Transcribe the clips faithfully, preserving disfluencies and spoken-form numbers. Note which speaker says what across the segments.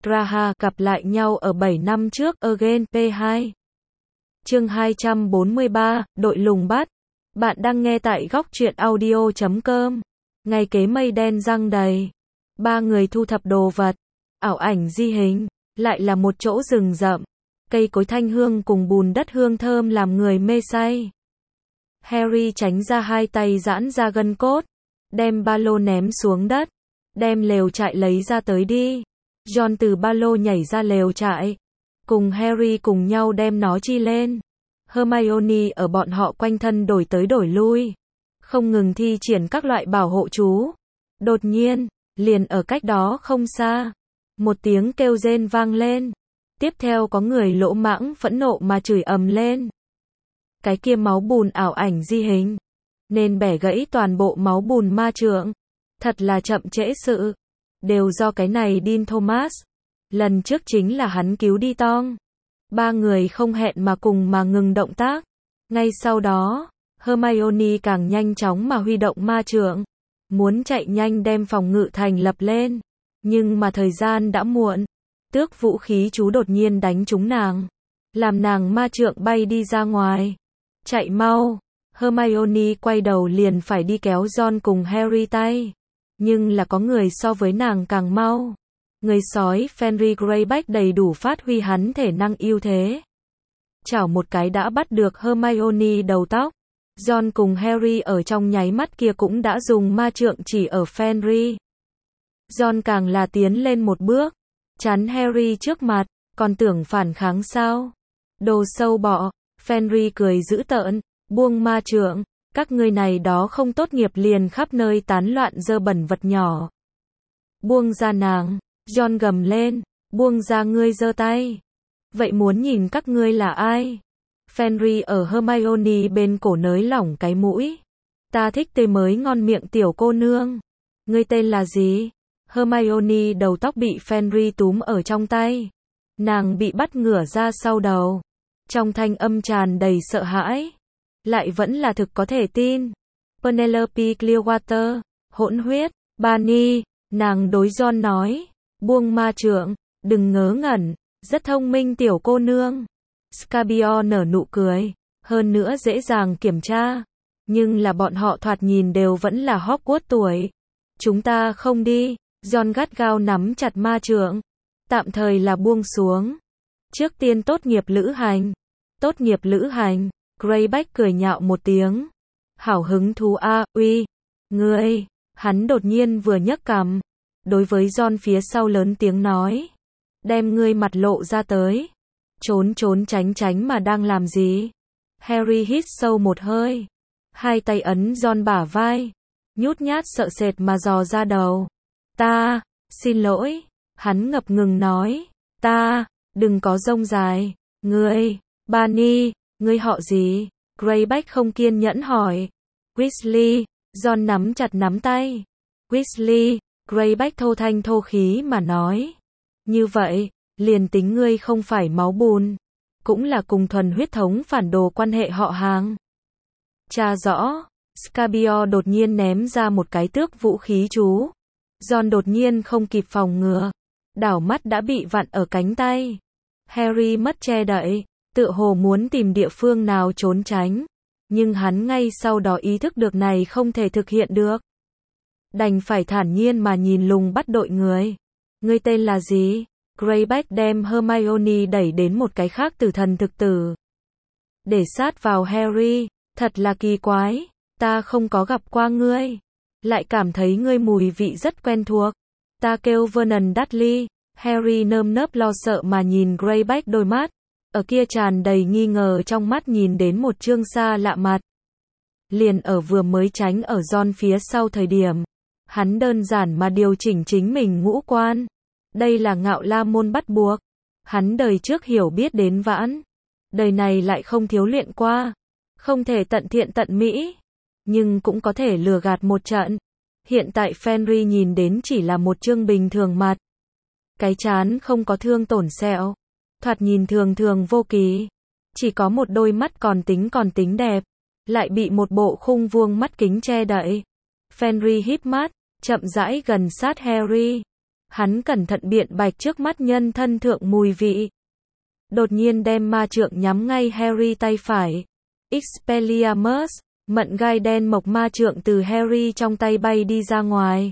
Speaker 1: Graha gặp lại nhau ở bảy năm trước, Again pê hai. Chương hai trăm bốn mươi ba, đội lùng bắt. Bạn đang nghe tại góc truyện audio chấm com. Ngày kế mây đen giăng đầy. Ba người thu thập đồ vật. Ảo ảnh di hình. Lại là một chỗ rừng rậm. Cây cối thanh hương cùng bùn đất hương thơm làm người mê say. Harry tránh ra hai tay giãn ra gân cốt. Đem ba lô ném xuống đất. Đem lều trại lấy ra tới đi. Ron từ ba lô nhảy ra lều trại. Cùng Harry cùng nhau đem nó chi lên. Hermione ở bọn họ quanh thân đổi tới đổi lui. Không ngừng thi triển các loại bảo hộ chú. Đột nhiên, liền ở cách đó không xa. Một tiếng kêu rên vang lên. Tiếp theo có người lỗ mãng phẫn nộ mà chửi ầm lên. Cái kia máu bùn ảo ảnh di hình. Nên bẻ gãy toàn bộ máu bùn ma trượng. Thật là chậm trễ sự. Đều do cái này Dean Thomas. Lần trước chính là hắn cứu đi Tong. Ba người không hẹn mà cùng mà ngừng động tác. Ngay sau đó, Hermione càng nhanh chóng mà huy động ma trượng. Muốn chạy nhanh đem phòng ngự thành lập lên. Nhưng mà thời gian đã muộn. Tước vũ khí chú đột nhiên đánh trúng nàng. Làm nàng ma trượng bay đi ra ngoài. Chạy mau. Hermione quay đầu liền phải đi kéo Ron cùng Harry tay. Nhưng là có người so với nàng càng mau. Người sói Fenrir Greyback đầy đủ phát huy hắn thể năng ưu thế. Chảo một cái đã bắt được Hermione đầu tóc. Ron cùng Harry ở trong nháy mắt kia cũng đã dùng ma trượng chỉ ở Fenrir. Ron càng là tiến lên một bước. Chắn Harry trước mặt. Còn tưởng phản kháng sao? Đồ sâu bọ. Fenrir cười dữ tợn. Buông ma trượng. Các ngươi này đó không tốt nghiệp liền khắp nơi tán loạn dơ bẩn vật nhỏ. Buông ra nàng. Ron gầm lên. Buông ra ngươi giơ tay. Vậy muốn nhìn các ngươi là ai? Fenrir ở Hermione bên cổ nới lỏng cái mũi. Ta thích tươi mới ngon miệng tiểu cô nương. Ngươi tên là gì? Hermione đầu tóc bị Fenrir túm ở trong tay. Nàng bị bắt ngửa ra sau đầu. Trong thanh âm tràn đầy sợ hãi. Lại vẫn là thực có thể tin. Penelope Clearwater, hỗn huyết, Barney, nàng đối Ron nói. Buông ma trượng, đừng ngớ ngẩn, rất thông minh tiểu cô nương. Scabio nở nụ cười, hơn nữa dễ dàng kiểm tra. Nhưng là bọn họ thoạt nhìn đều vẫn là Hogwarts tuổi. Chúng ta không đi. Ron gắt gao nắm chặt ma trượng. Tạm thời là buông xuống. Trước tiên tốt nghiệp lữ hành. Tốt nghiệp lữ hành. Greyback cười nhạo một tiếng. Hảo hứng thú a, uy. Ngươi. Hắn đột nhiên vừa nhấc cằm. Đối với Ron phía sau lớn tiếng nói. Đem ngươi mặt lộ ra tới. Trốn trốn tránh tránh mà đang làm gì? Harry hít sâu một hơi. Hai tay ấn Ron bả vai. Nhút nhát sợ sệt mà dò ra đầu. Ta, xin lỗi. Hắn ngập ngừng nói. Ta, đừng có rông dài. Ngươi, Barney, ngươi họ gì? Greyback không kiên nhẫn hỏi. Weasley. Ron nắm chặt nắm tay. Weasley. Greyback thô thanh thô khí mà nói. Như vậy, liền tính ngươi không phải máu bùn. Cũng là cùng thuần huyết thống phản đồ quan hệ họ hàng. Tra rõ. Scabio đột nhiên ném ra một cái tước vũ khí chú. Ron đột nhiên không kịp phòng ngừa. Đảo mắt đã bị vặn ở cánh tay. Harry mất che đậy. Tựa hồ muốn tìm địa phương nào trốn tránh. Nhưng hắn ngay sau đó ý thức được này không thể thực hiện được. Đành phải thản nhiên mà nhìn lùng bắt đội người. Ngươi tên là gì? Greyback đem Hermione đẩy đến một cái khác tử thần thực tử. Để sát vào Harry. Thật là kỳ quái. Ta không có gặp qua ngươi. Lại cảm thấy ngươi mùi vị rất quen thuộc. Ta kêu Vernon Dudley. Harry nơm nớp lo sợ mà nhìn Greyback đôi mắt. Ở kia tràn đầy nghi ngờ trong mắt nhìn đến một trương xa lạ mặt. Liền ở vừa mới tránh ở Ron phía sau thời điểm. Hắn đơn giản mà điều chỉnh chính mình ngũ quan. Đây là ngạo la môn bắt buộc. Hắn đời trước hiểu biết đến vãn. Đời này lại không thiếu luyện qua. Không thể tận thiện tận mỹ. Nhưng cũng có thể lừa gạt một trận. Hiện tại Fenrir nhìn đến chỉ là một trương bình thường mặt. Cái trán không có thương tổn sẹo. Thoạt nhìn thường thường vô kỳ. Chỉ có một đôi mắt còn tính còn tính đẹp. Lại bị một bộ khung vuông mắt kính che đậy. Fenrir híp mắt, chậm rãi gần sát Harry. Hắn cẩn thận biện bạch trước mắt nhân thân thượng mùi vị. Đột nhiên đem ma trượng nhắm ngay Harry tay phải. Expelliarmus, mận gai đen mộc ma trượng từ Harry trong tay bay đi ra ngoài.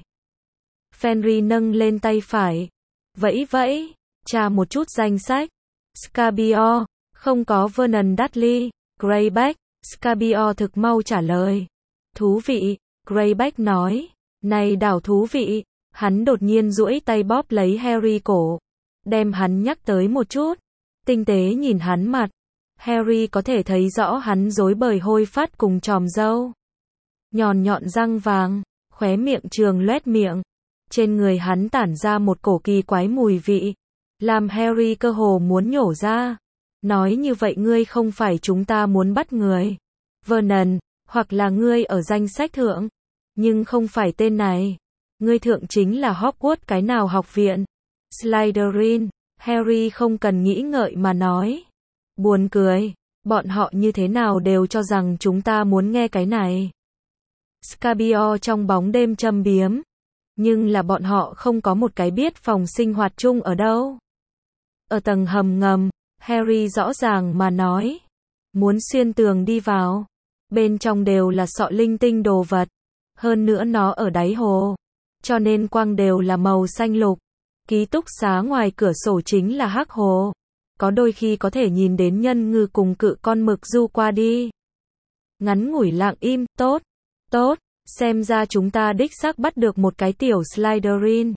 Speaker 1: Fenrir nâng lên tay phải. Vẫy vẫy, tra một chút danh sách. Scabior, không có Vernon Dudley. Greyback, Scabior thực mau trả lời. Thú vị, Greyback nói. Này đảo thú vị. Hắn đột nhiên duỗi tay bóp lấy Harry cổ. Đem hắn nhắc tới một chút. Tinh tế nhìn hắn mặt. Harry có thể thấy rõ hắn rối bời hôi phát cùng tròm râu. Nhọn nhọn răng vàng, khóe miệng trường loét miệng. Trên người hắn tản ra một cổ kỳ quái mùi vị. Làm Harry cơ hồ muốn nhổ ra. Nói như vậy ngươi không phải chúng ta muốn bắt người. Vernon, hoặc là ngươi ở danh sách thượng. Nhưng không phải tên này. Ngươi thượng chính là Hogwarts cái nào học viện? Slytherin. Harry không cần nghĩ ngợi mà nói. Buồn cười, bọn họ như thế nào đều cho rằng chúng ta muốn nghe cái này. Scabior trong bóng đêm châm biếm. Nhưng là bọn họ không có một cái biết phòng sinh hoạt chung ở đâu. Ở tầng hầm ngầm, Harry rõ ràng mà nói. Muốn xuyên tường đi vào. Bên trong đều là sọ linh tinh đồ vật. Hơn nữa nó ở đáy hồ. Cho nên quang đều là màu xanh lục. Ký túc xá ngoài cửa sổ chính là hắc hồ. Có đôi khi có thể nhìn đến nhân ngư cùng cự con mực du qua đi. Ngắn ngủi lặng im, tốt, tốt, xem ra chúng ta đích xác bắt được một cái tiểu Slytherin.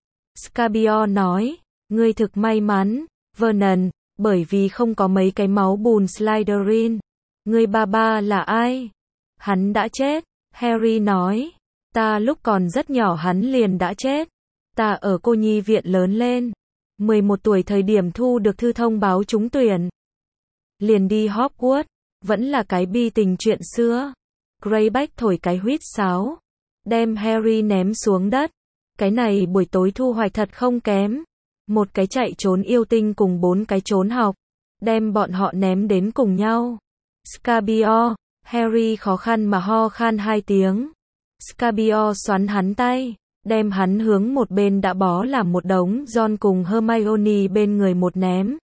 Speaker 1: Scabior nói, ngươi thực may mắn, Vernon, bởi vì không có mấy cái máu bùn Slytherin. Ngươi ba ba là ai? Hắn đã chết, Harry nói. Ta lúc còn rất nhỏ hắn liền đã chết. Ta ở cô nhi viện lớn lên. mười một tuổi thời điểm thu được thư thông báo trúng tuyển. Liền đi Hogwarts, vẫn là cái bi tình chuyện xưa. Greyback thổi cái huýt sáo, đem Harry ném xuống đất. Cái này buổi tối thu hoạch thật không kém. Một cái chạy trốn yêu tinh cùng bốn cái trốn học, đem bọn họ ném đến cùng nhau. Scabior, Harry khó khăn mà ho khan hai tiếng. Scabior xoắn hắn tay, đem hắn hướng một bên đã bó làm một đống Ron cùng Hermione bên người một ném.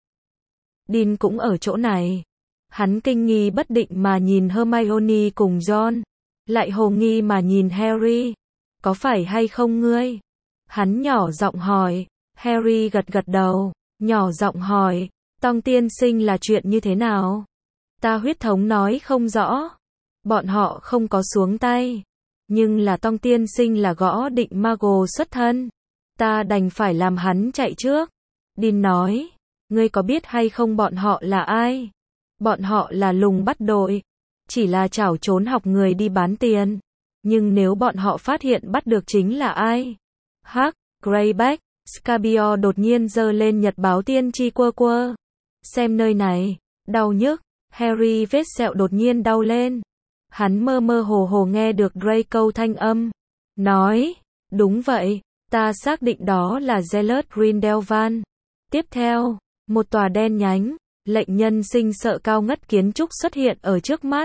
Speaker 1: Dean cũng ở chỗ này. Hắn kinh nghi bất định mà nhìn Hermione cùng Ron, lại hồ nghi mà nhìn Harry. Có phải hay không ngươi? Hắn nhỏ giọng hỏi. Harry gật gật đầu, nhỏ giọng hỏi, Tong tiên sinh là chuyện như thế nào? Ta huyết thống nói không rõ. Bọn họ không có xuống tay. Nhưng là Tong tiên sinh là gõ định Mago xuất thân. Ta đành phải làm hắn chạy trước. Dean nói, ngươi có biết hay không bọn họ là ai? Bọn họ là lùng bắt đội. Chỉ là chảo trốn học người đi bán tiền. Nhưng nếu bọn họ phát hiện bắt được chính là ai? Hắc, Greyback, Scabior đột nhiên giơ lên nhật báo tiên tri quơ quơ. Xem nơi này, đau nhức. Harry vết sẹo đột nhiên đau lên. Hắn mơ mơ hồ hồ nghe được Draco thanh âm. Nói, đúng vậy, ta xác định đó là Gellert Grindelwald. Tiếp theo, một tòa đen nhánh, lệnh nhân sinh sợ cao ngất kiến trúc xuất hiện ở trước mắt.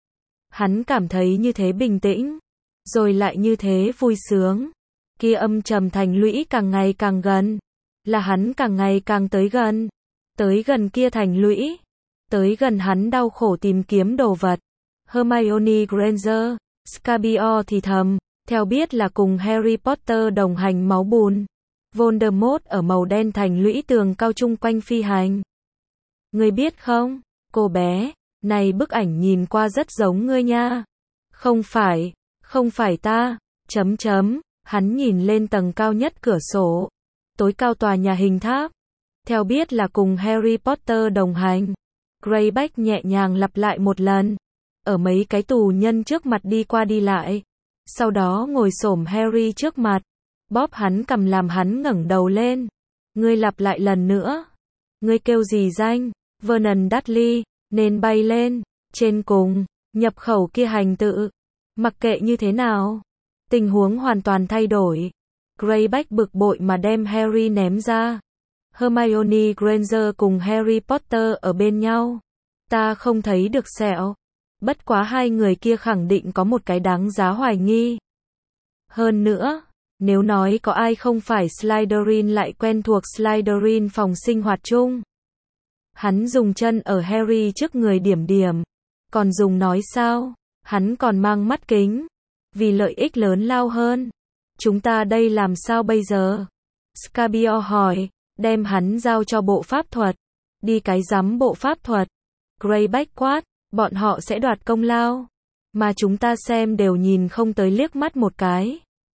Speaker 1: Hắn cảm thấy như thế bình tĩnh, rồi lại như thế vui sướng. Kia âm trầm thành lũy càng ngày càng gần, là hắn càng ngày càng tới gần, tới gần kia thành lũy, tới gần hắn đau khổ tìm kiếm đồ vật. Hermione Granger, Scabior thì thầm, theo biết là cùng Harry Potter đồng hành máu bùn. Voldemort ở màu đen thành lũy tường cao chung quanh phi hành. Ngươi biết không, cô bé, này bức ảnh nhìn qua rất giống ngươi nha. Không phải, không phải ta, chấm chấm, hắn nhìn lên tầng cao nhất cửa sổ. Tối cao tòa nhà hình tháp. Theo biết là cùng Harry Potter đồng hành. Greyback nhẹ nhàng lặp lại một lần. Ở mấy cái tù nhân trước mặt đi qua đi lại. Sau đó ngồi xổm Harry trước mặt. Bóp hắn cầm làm hắn ngẩng đầu lên. Ngươi lặp lại lần nữa. Ngươi kêu gì danh? Vernon Dudley, nên bay lên. Trên cùng, nhập khẩu kia hành tự. Mặc kệ như thế nào. Tình huống hoàn toàn thay đổi. Greyback bực bội mà đem Harry ném ra. Hermione Granger cùng Harry Potter ở bên nhau. Ta không thấy được sẹo. Bất quá hai người kia khẳng định có một cái đáng giá hoài nghi. Hơn nữa, Nếu nói có ai không phải Slytherin lại quen thuộc Slytherin phòng sinh hoạt chung. Hắn dùng chân ở Harry trước người điểm điểm. Còn dùng nói sao? Hắn còn mang mắt kính. Vì lợi ích lớn lao hơn. Chúng ta đây làm sao bây giờ? Scabior hỏi. Đem hắn giao cho bộ pháp thuật. Đi cái rắm bộ pháp thuật. Greyback quát. Bọn họ sẽ đoạt công lao. Mà chúng ta xem đều nhìn không tới liếc mắt một cái.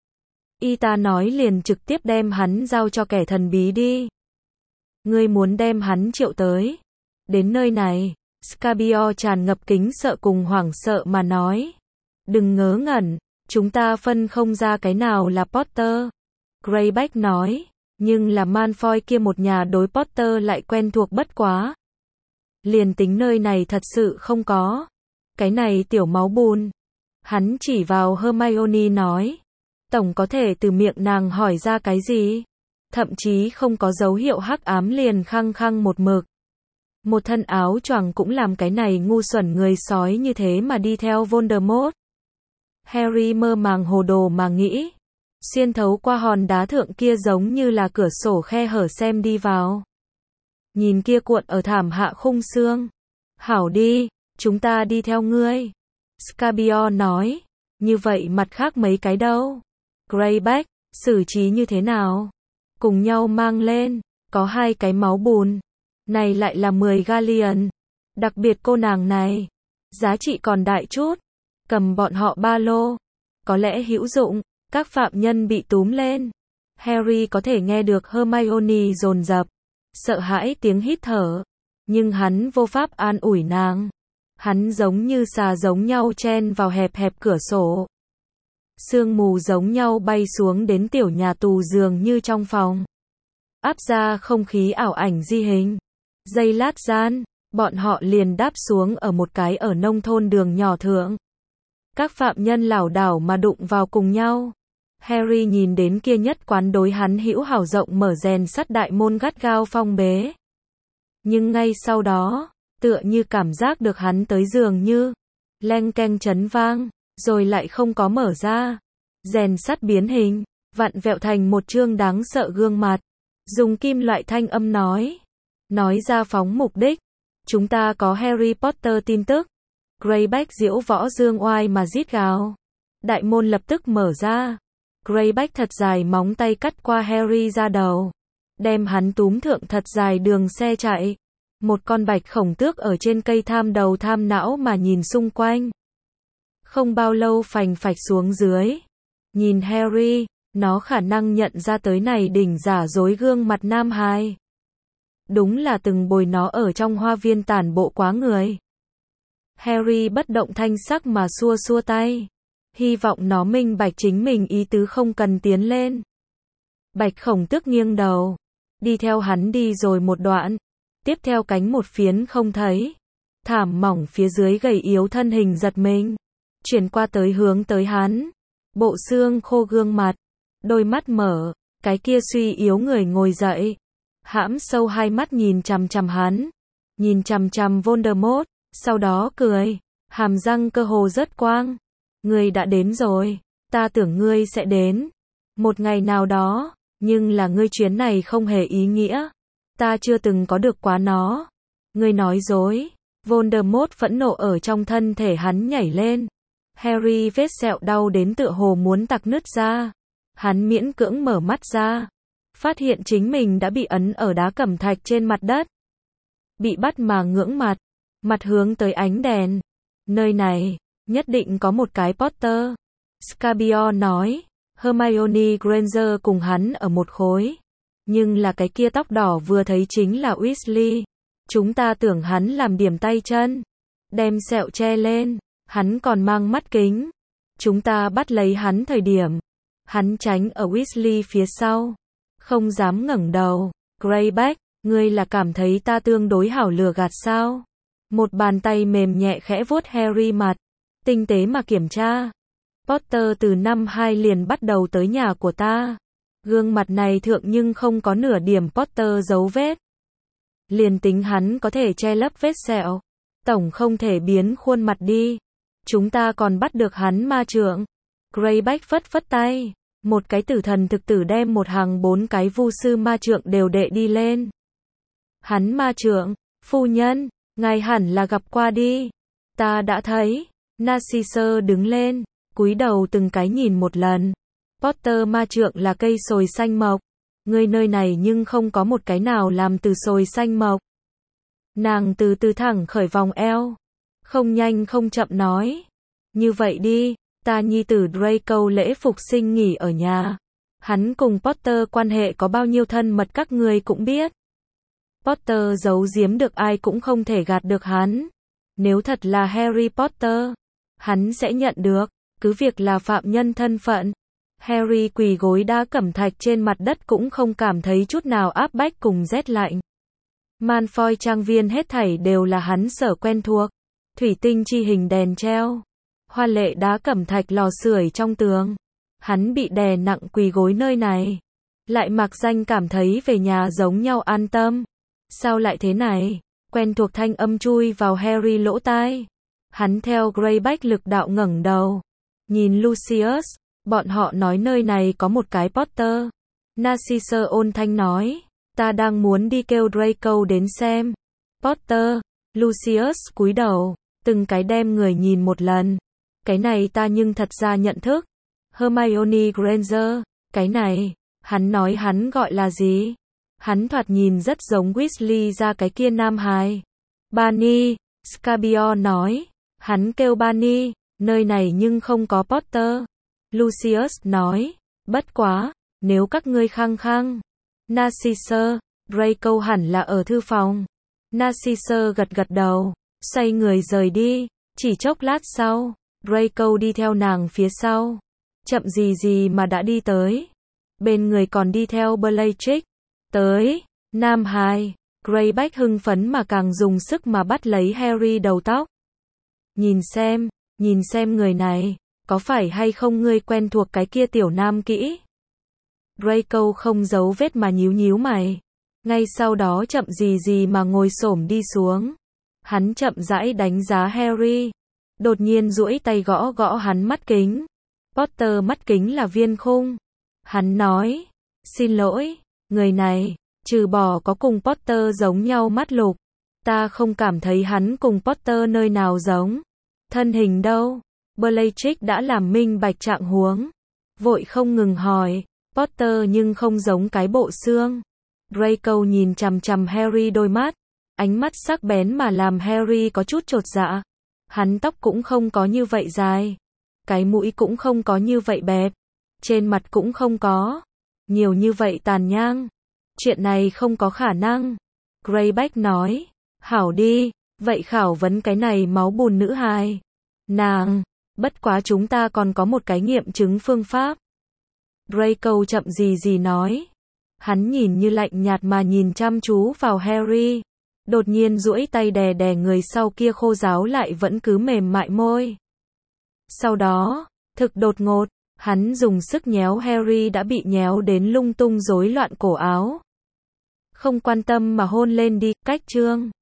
Speaker 1: Y ta nói liền trực tiếp đem hắn giao cho kẻ thần bí đi. Ngươi muốn đem hắn triệu tới. Đến nơi này, Scabior tràn ngập kính sợ cùng hoảng sợ mà nói. Đừng ngớ ngẩn, chúng ta phân không ra cái nào là Potter. Greyback nói, nhưng là Malfoy kia một nhà đối Potter lại quen thuộc bất quá. Liền tính nơi này thật sự không có. Cái này tiểu máu bùn. Hắn chỉ vào Hermione nói. Tổng có thể từ miệng nàng hỏi ra cái gì? Thậm chí không có dấu hiệu hắc ám liền khăng khăng một mực. Một thân áo choàng cũng làm cái này ngu xuẩn người sói như thế mà đi theo Voldemort. Harry mơ màng hồ đồ mà nghĩ. Xuyên thấu qua hòn đá thượng kia giống như là cửa sổ khe hở xem đi vào. Nhìn kia cuộn ở thảm hạ khung xương. Hảo đi, chúng ta đi theo ngươi. Scabior nói. Như vậy mặt khác mấy cái đâu? Greyback, xử trí như thế nào? Cùng nhau mang lên, có hai cái máu bùn. Này lại là mười galleon. Đặc biệt cô nàng này. Giá trị còn đại chút. Cầm bọn họ ba lô. Có lẽ hữu dụng. Các phạm nhân bị túm lên. Harry có thể nghe được Hermione dồn dập. Sợ hãi tiếng hít thở. Nhưng hắn vô pháp an ủi nàng. Hắn giống như xà giống nhau chen vào hẹp hẹp cửa sổ. Sương mù giống nhau bay xuống đến tiểu nhà tù giường như trong phòng. Áp ra không khí ảo ảnh di hình. Giây lát gian, bọn họ liền đáp xuống ở một cái ở nông thôn đường nhỏ thượng. Các phạm nhân lảo đảo mà đụng vào cùng nhau. Harry nhìn đến kia nhất quán đối hắn hữu hảo rộng mở rèn sắt đại môn gắt gao phong bế. Nhưng ngay sau đó, tựa như cảm giác được hắn tới dường như, leng keng chấn vang, rồi lại không có mở ra. Rèn sắt biến hình, vặn vẹo thành một trương đáng sợ gương mặt. Dùng kim loại thanh âm nói. Nói ra phóng mục đích. Chúng ta có Harry Potter tin tức. Greyback diễu võ dương oai mà rít gào. Đại môn lập tức mở ra. Greyback thật dài móng tay cắt qua Harry ra đầu. Đem hắn túm thượng thật dài đường xe chạy. Một con bạch khổng tước ở trên cây tham đầu tham não mà nhìn xung quanh. Không bao lâu phành phạch xuống dưới. Nhìn Harry, nó khả năng nhận ra tới này đỉnh giả dối gương mặt nam hài. Đúng là từng bồi nó ở trong hoa viên tản bộ quá người. Harry bất động thanh sắc mà xua xua tay. Hy vọng nó minh bạch chính mình ý tứ không cần tiến lên. Bạch khổng tước nghiêng đầu. Đi theo hắn đi rồi một đoạn. Tiếp theo cánh một phiến không thấy. Thảm mỏng phía dưới gầy yếu thân hình giật mình. Chuyển qua tới hướng tới hắn. Bộ xương khô gương mặt. Đôi mắt mở. Cái kia suy yếu người ngồi dậy. Hãm sâu hai mắt nhìn chằm chằm hắn. Nhìn chằm chằm Voldemort. Sau đó cười. Hàm răng cơ hồ rất quang. Ngươi đã đến rồi. Ta tưởng ngươi sẽ đến. Một ngày nào đó. Nhưng là ngươi chuyến này không hề ý nghĩa. Ta chưa từng có được quá nó. Ngươi nói dối. Voldemort phẫn nộ ở trong thân thể hắn nhảy lên. Harry vết sẹo đau đến tựa hồ muốn tặc nứt ra. Hắn miễn cưỡng mở mắt ra. Phát hiện chính mình đã bị ấn ở đá cẩm thạch trên mặt đất. Bị bắt mà ngưỡng mặt. Mặt hướng tới ánh đèn. Nơi này, nhất định có một cái Potter. Scabior nói. Hermione Granger cùng hắn ở một khối. Nhưng là cái kia tóc đỏ vừa thấy chính là Weasley. Chúng ta tưởng hắn làm điểm tay chân. Đem sẹo che lên. Hắn còn mang mắt kính. Chúng ta bắt lấy hắn thời điểm. Hắn tránh ở Weasley phía sau. Không dám ngẩng đầu. Greyback, ngươi là cảm thấy ta tương đối hảo lừa gạt sao? Một bàn tay mềm nhẹ khẽ vuốt Harry mặt. Tinh tế mà kiểm tra. Potter từ năm hai liền bắt đầu tới nhà của ta. Gương mặt này thượng nhưng không có nửa điểm Potter dấu vết. Liền tính hắn có thể che lấp vết sẹo. Tổng không thể biến khuôn mặt đi. Chúng ta còn bắt được hắn ma trượng. Greyback phất phất tay. Một cái tử thần thực tử đem một hàng bốn cái vu sư ma trượng đều đệ đi lên. Hắn ma trượng, phu nhân, ngài hẳn là gặp qua đi. Ta đã thấy. Narcissus đứng lên, cúi đầu từng cái nhìn một lần. Potter ma trượng là cây sồi xanh mộc. Ngươi nơi này nhưng không có một cái nào làm từ sồi xanh mộc. Nàng từ từ thẳng khởi vòng eo. Không nhanh không chậm nói. Như vậy đi, ta nhi tử Draco lễ phục sinh nghỉ ở nhà. Hắn cùng Potter quan hệ có bao nhiêu thân mật các ngươi cũng biết. Potter giấu giếm được ai cũng không thể gạt được hắn. Nếu thật là Harry Potter, hắn sẽ nhận được, cứ việc là phạm nhân thân phận. Harry quỳ gối đá cẩm thạch trên mặt đất cũng không cảm thấy chút nào áp bách cùng rét lạnh. Malfoy trang viên hết thảy đều là hắn sở quen thuộc. Thủy tinh chi hình đèn treo, hoa lệ đá cẩm thạch lò sưởi trong tường. Hắn bị đè nặng quỳ gối nơi này. Lại mặc danh cảm thấy về nhà giống nhau an tâm. Sao lại thế này? Quen thuộc thanh âm chui vào Harry lỗ tai. Hắn theo Greyback lực đạo ngẩng đầu. Nhìn Lucius, bọn họ nói nơi này có một cái Potter. Narcissus ôn thanh nói. Ta đang muốn đi kêu Draco đến xem. Potter, Lucius cúi đầu, từng cái đem người nhìn một lần. Cái này ta nhưng thật ra nhận thức. Hermione Granger, cái này, hắn nói hắn gọi là gì? Hắn thoạt nhìn rất giống Weasley ra cái kia nam hài. Barney, Scabior nói. Hắn kêu Barney, nơi này nhưng không có Potter. Lucius nói. Bất quá, nếu các ngươi khăng khăng. Narcissus, Draco hẳn là ở thư phòng. Narcissus gật gật đầu, xoay người rời đi. Chỉ chốc lát sau, Draco đi theo nàng phía sau. Chậm gì gì mà đã đi tới. Bên người còn đi theo Bellatrix. Tới, nam hài. Greyback hưng phấn mà càng dùng sức mà bắt lấy Harry đầu tóc. Nhìn xem, nhìn xem người này, có phải hay không ngươi quen thuộc cái kia tiểu nam kỹ? Draco không giấu vết mà nhíu nhíu mày. Ngay sau đó chậm gì gì mà ngồi xổm đi xuống. Hắn chậm rãi đánh giá Harry. Đột nhiên duỗi tay gõ gõ hắn mắt kính. Potter mắt kính là viên khung. Hắn nói, xin lỗi, người này, trừ bỏ có cùng Potter giống nhau mắt lục. Ta không cảm thấy hắn cùng Potter nơi nào giống. Thân hình đâu? Bellatrix đã làm minh bạch trạng huống. Vội không ngừng hỏi, Potter nhưng không giống cái bộ xương. Draco nhìn chằm chằm Harry đôi mắt. Ánh mắt sắc bén mà làm Harry có chút chột dạ. Hắn tóc cũng không có như vậy dài. Cái mũi cũng không có như vậy bẹp. Trên mặt cũng không có nhiều như vậy tàn nhang. Chuyện này không có khả năng. Greyback nói. Hảo đi, vậy khảo vấn cái này máu bùn nữ hài. Nàng, bất quá chúng ta còn có một cái nghiệm chứng phương pháp. Draco chậm gì gì nói. Hắn nhìn như lạnh nhạt mà nhìn chăm chú vào Harry. Đột nhiên duỗi tay đè đè người sau kia khô ráo lại vẫn cứ mềm mại môi. Sau đó, thực đột ngột, hắn dùng sức nhéo Harry đã bị nhéo đến lung tung rối loạn cổ áo. Không quan tâm mà hôn lên đi, cách chương.